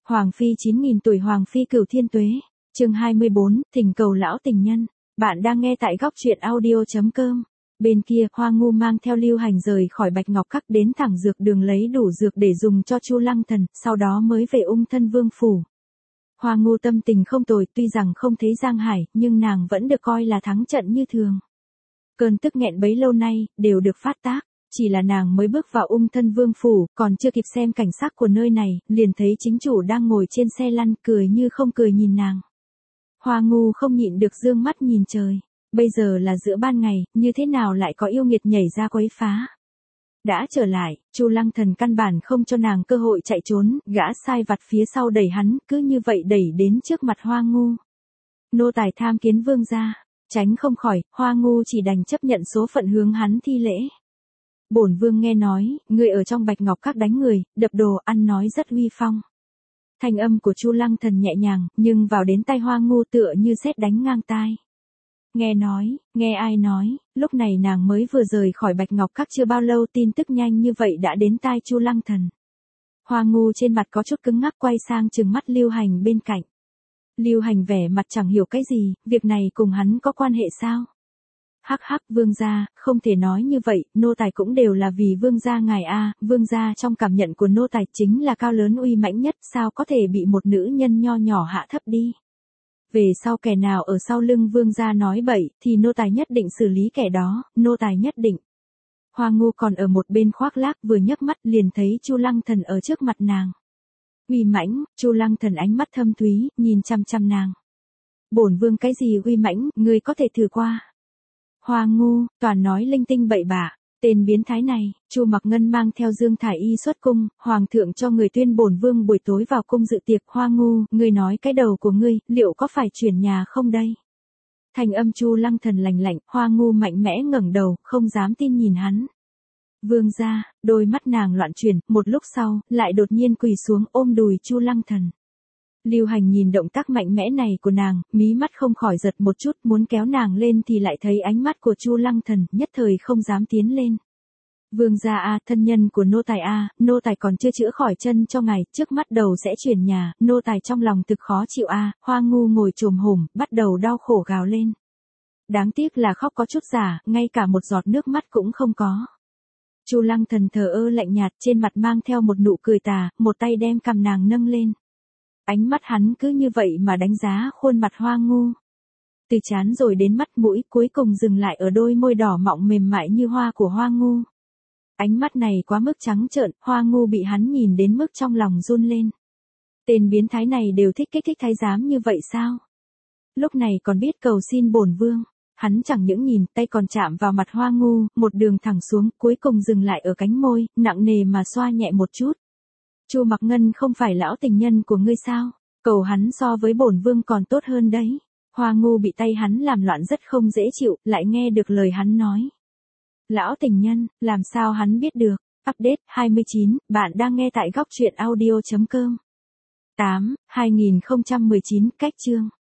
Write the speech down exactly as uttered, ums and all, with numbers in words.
Hoàng phi chín nghìn tuổi Hoàng phi cửu thiên tuế. Chương hai mươi bốn, thỉnh cầu lão tình nhân. Bạn đang nghe tại góc truyện audio chấm com. Bên kia, Hoa Ngu mang theo Lưu Hành rời khỏi Bạch Ngọc Các đến thẳng dược đường lấy đủ dược để dùng cho Chu Lăng Thần, sau đó mới về Ung Thân Vương phủ. Hoa Ngu tâm tình không tồi, tuy rằng không thấy Giang Hải, nhưng nàng vẫn được coi là thắng trận như thường. Cơn tức nghẹn bấy lâu nay đều được phát tác. Chỉ là nàng mới bước vào Ung Thân Vương phủ, còn chưa kịp xem cảnh sắc của nơi này, liền thấy chính chủ đang ngồi trên xe lăn, cười như không cười nhìn nàng. Hoa Ngu không nhịn được dương mắt nhìn trời. Bây giờ là giữa ban ngày, như thế nào lại có yêu nghiệt nhảy ra quấy phá. Đã trở lại, Chu Lăng Thần căn bản không cho nàng cơ hội chạy trốn, gã sai vặt phía sau đẩy hắn, cứ như vậy đẩy đến trước mặt Hoa Ngu. Nô tài tham kiến vương gia, tránh không khỏi, Hoa Ngu chỉ đành chấp nhận số phận hướng hắn thi lễ. Bổn vương nghe nói, người ở trong Bạch Ngọc Các đánh người, đập đồ, ăn nói rất uy phong. Thanh âm của Chu Lăng Thần nhẹ nhàng, nhưng vào đến tai Hoa Ngu tựa như sét đánh ngang tai. Nghe nói, nghe ai nói, lúc này nàng mới vừa rời khỏi Bạch Ngọc Các chưa bao lâu, tin tức nhanh như vậy đã đến tai Chu Lăng Thần. Hoa Ngu trên mặt có chút cứng ngắc, quay sang trừng mắt Lưu Hành bên cạnh. Lưu Hành vẻ mặt chẳng hiểu cái gì, việc này cùng hắn có quan hệ sao? Hắc hắc, vương gia, không thể nói như vậy, nô tài cũng đều là vì vương gia ngài a, vương gia trong cảm nhận của nô tài chính là cao lớn uy mãnh nhất, sao có thể bị một nữ nhân nho nhỏ hạ thấp đi. Về sau kẻ nào ở sau lưng vương gia nói bậy, thì nô tài nhất định xử lý kẻ đó, nô tài nhất định. Hoa Ngu còn ở một bên khoác lác, vừa nhấc mắt liền thấy Chu Lăng Thần ở trước mặt nàng. Uy mãnh, Chu Lăng Thần ánh mắt thâm thúy, nhìn chăm chăm nàng. Bổn vương cái gì uy mãnh, ngươi có thể thử qua. Hoa Ngu, toàn nói linh tinh bậy bạ, tên biến thái này. Chu Mặc Ngân mang theo Dương Thải Y xuất cung, hoàng thượng cho người tuyên bổn vương buổi tối vào cung dự tiệc. Hoa Ngu, ngươi nói cái đầu của ngươi, liệu có phải chuyển nhà không đây? Thành âm Chu Lăng Thần lạnh lạnh, Hoa Ngu mạnh mẽ ngẩng đầu, không dám tin nhìn hắn. Vương gia, đôi mắt nàng loạn chuyển, một lúc sau, lại đột nhiên quỳ xuống ôm đùi Chu Lăng Thần. Lưu Hành nhìn động tác mạnh mẽ này của nàng, mí mắt không khỏi giật một chút, muốn kéo nàng lên thì lại thấy ánh mắt của Chu Lăng Thần, nhất thời không dám tiến lên. Vương gia a, thân nhân của nô tài a, nô tài còn chưa chữa khỏi chân cho ngài, trước mắt đầu sẽ chuyển nhà, nô tài trong lòng thực khó chịu a. Hoa Ngu ngồi chồm hổm, bắt đầu đau khổ gào lên. Đáng tiếc là khóc có chút giả, ngay cả một giọt nước mắt cũng không có. Chu Lăng Thần thờ ơ lạnh nhạt, trên mặt mang theo một nụ cười tà, một tay đem cằm nàng nâng lên. Ánh mắt hắn cứ như vậy mà đánh giá khuôn mặt Hoa Ngu. Từ trán rồi đến mắt mũi, cuối cùng dừng lại ở đôi môi đỏ mọng mềm mại như hoa của Hoa Ngu. Ánh mắt này quá mức trắng trợn, Hoa Ngu bị hắn nhìn đến mức trong lòng run lên. Tên biến thái này đều thích kích thích thái giám như vậy sao? Lúc này còn biết cầu xin bổn vương. Hắn chẳng những nhìn, tay còn chạm vào mặt Hoa Ngu, một đường thẳng xuống, cuối cùng dừng lại ở cánh môi, nặng nề mà xoa nhẹ một chút. Chu Mặc Ngân không phải lão tình nhân của ngươi sao? Cầu hắn so với bổn vương còn tốt hơn đấy. Hoa Ngu bị tay hắn làm loạn rất không dễ chịu, lại nghe được lời hắn nói. Lão tình nhân, làm sao hắn biết được? Update hai mươi chín, bạn đang nghe tại góc truyện audio chấm com. tám, hai nghìn không trăm mười chín, cách chương.